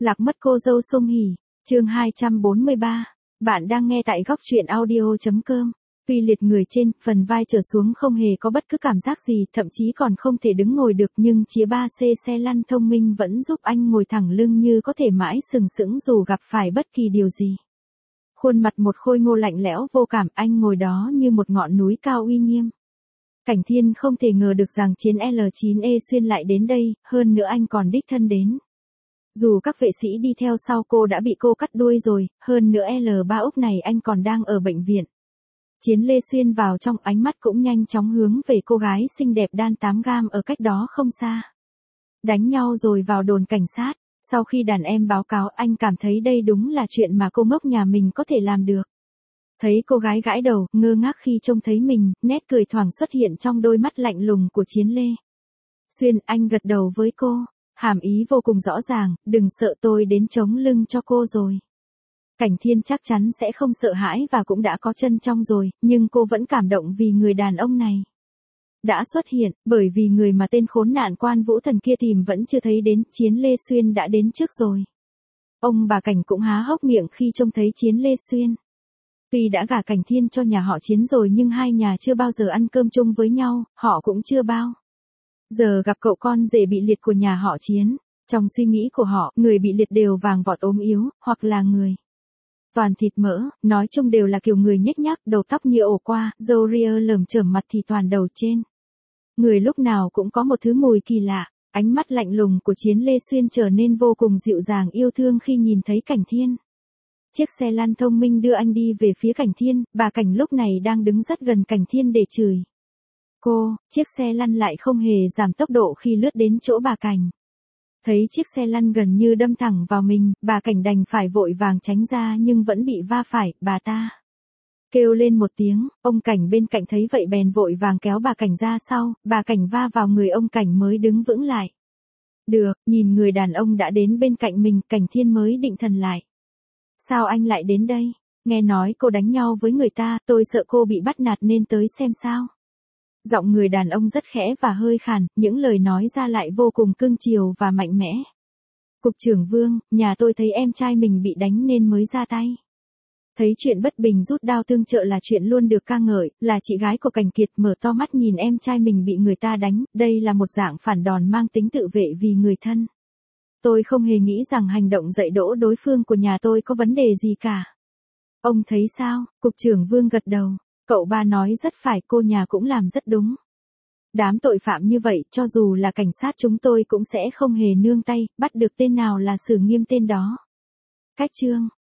Lạc mất cô dâu Song Hỷ, chương 243. Bạn đang nghe tại góc truyện audio.com. Tuy liệt người trên, phần vai trở xuống không hề có bất cứ cảm giác gì, thậm chí còn không thể đứng ngồi được, nhưng chìa 3C xe lăn thông minh vẫn giúp anh ngồi thẳng lưng như có thể mãi sừng sững dù gặp phải bất kỳ điều gì. Khuôn mặt một khôi ngô lạnh lẽo vô cảm, anh ngồi đó như một ngọn núi cao uy nghiêm. Cảnh Thiên không thể ngờ được rằng chiến L9E xuyên lại đến đây, hơn nữa anh còn đích thân đến. Dù các vệ sĩ đi theo sau cô đã bị cô cắt đuôi rồi, hơn nữa L3 Úc này anh còn đang ở bệnh viện. Chiến Lê xuyên vào trong, ánh mắt cũng nhanh chóng hướng về cô gái xinh đẹp đan 8 gam ở cách đó không xa. Đánh nhau rồi vào đồn cảnh sát, sau khi đàn em báo cáo anh cảm thấy đây đúng là chuyện mà cô ngốc nhà mình có thể làm được. Thấy cô gái gãi đầu, ngơ ngác khi trông thấy mình, nét cười thoảng xuất hiện trong đôi mắt lạnh lùng của Chiến Lê. Xuyên, anh gật đầu với cô, hàm ý vô cùng rõ ràng, đừng sợ, tôi đến chống lưng cho cô rồi. Cảnh Thiên chắc chắn sẽ không sợ hãi và cũng đã có chân trong rồi, nhưng cô vẫn cảm động vì người đàn ông này đã xuất hiện, bởi vì người mà tên khốn nạn Quan Vũ Thần kia tìm vẫn chưa thấy đến, Chiến Lê Xuyên đã đến trước rồi. Ông bà Cảnh cũng há hốc miệng khi trông thấy Chiến Lê Xuyên. Tuy đã gả Cảnh Thiên cho nhà họ Chiến rồi nhưng hai nhà chưa bao giờ ăn cơm chung với nhau, họ cũng chưa bao giờ gặp cậu con rể bị liệt của nhà họ Chiến. Trong suy nghĩ của họ, người bị liệt đều vàng vọt ốm yếu, hoặc là người toàn thịt mỡ, nói chung đều là kiểu người nhếch nhác, đầu tóc như ổ qua, râu ria lởm chởm, mặt thì toàn đầu trên. Người lúc nào cũng có một thứ mùi kỳ lạ. Ánh mắt lạnh lùng của Chiến Lê Xuyên trở nên vô cùng dịu dàng yêu thương khi nhìn thấy Cảnh Thiên. Chiếc xe lăn thông minh đưa anh đi về phía Cảnh Thiên, bà Cảnh lúc này đang đứng rất gần Cảnh Thiên để chửi cô. Chiếc xe lăn lại không hề giảm tốc độ khi lướt đến chỗ bà Cảnh. Thấy chiếc xe lăn gần như đâm thẳng vào mình, bà Cảnh đành phải vội vàng tránh ra nhưng vẫn bị va phải, bà ta kêu lên một tiếng, ông Cảnh bên cạnh thấy vậy bèn vội vàng kéo bà Cảnh ra sau, bà Cảnh va vào người ông Cảnh mới đứng vững lại. Được, nhìn người đàn ông đã đến bên cạnh mình, Cảnh Thiên mới định thần lại. Sao anh lại đến đây? Nghe nói cô đánh nhau với người ta, tôi sợ cô bị bắt nạt nên tới xem sao. Giọng người đàn ông rất khẽ và hơi khàn, những lời nói ra lại vô cùng cương chiều và mạnh mẽ. Cục trưởng Vương, nhà tôi thấy em trai mình bị đánh nên mới ra tay. Thấy chuyện bất bình rút đao tương trợ là chuyện luôn được ca ngợi, là chị gái của Cảnh Kiệt mở to mắt nhìn em trai mình bị người ta đánh, đây là một dạng phản đòn mang tính tự vệ vì người thân. Tôi không hề nghĩ rằng hành động dạy dỗ đối phương của nhà tôi có vấn đề gì cả. Ông thấy sao? Cục trưởng Vương gật đầu. Cậu ba nói rất phải, cô nhà cũng làm rất đúng. Đám tội phạm như vậy, cho dù là cảnh sát chúng tôi cũng sẽ không hề nương tay, bắt được tên nào là xử nghiêm tên đó. Cách chương